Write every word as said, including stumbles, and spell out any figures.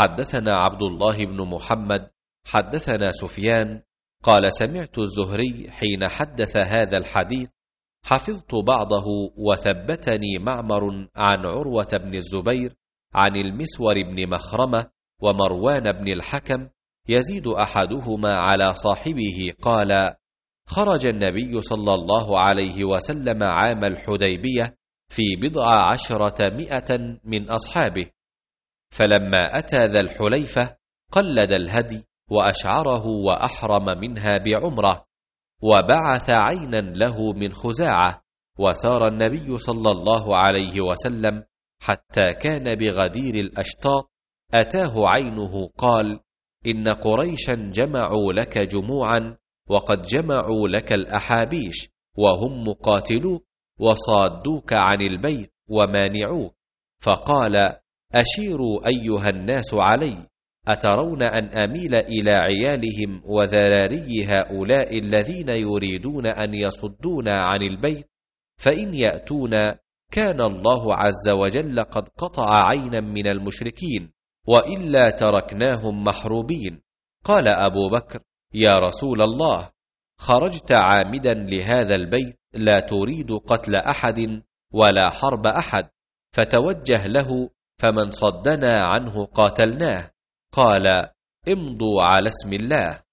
حدثنا عبد الله بن محمد حدثنا سفيان قال سمعت الزهري حين حدث هذا الحديث حفظت بعضه وثبتني معمر عن عروة بن الزبير عن المسور بن مخرمة ومروان بن الحكم يزيد أحدهما على صاحبه قال خرج النبي صلى الله عليه وسلم عام الحديبية في بضع عشرة مئة من أصحابه، فلما أتى ذا الحليفة قلد الهدي وأشعره وأحرم منها بعمرة، وبعث عينا له من خزاعة، وسار النبي صلى الله عليه وسلم حتى كان بغدير الأشتاط، أتاه عينه قال إن قريشا جمعوا لك جموعا وقد جمعوا لك الأحابيش وهم مقاتلوك وصادوك عن البيت ومانعوك، فقال أشيروا أيها الناس علي، أترون أن أميل إلى عيالهم وذراري هؤلاء الذين يريدون أن يصدونا عن البيت؟ فإن يأتونا كان الله عز وجل قد قطع عينا من المشركين، وإلا تركناهم محروبين. قال أبو بكر يا رسول الله، خرجت عامدا لهذا البيت لا تريد قتل أحد ولا حرب أحد، فتوجه له فمن صدنا عنه قاتلناه. قال امضوا على اسم الله.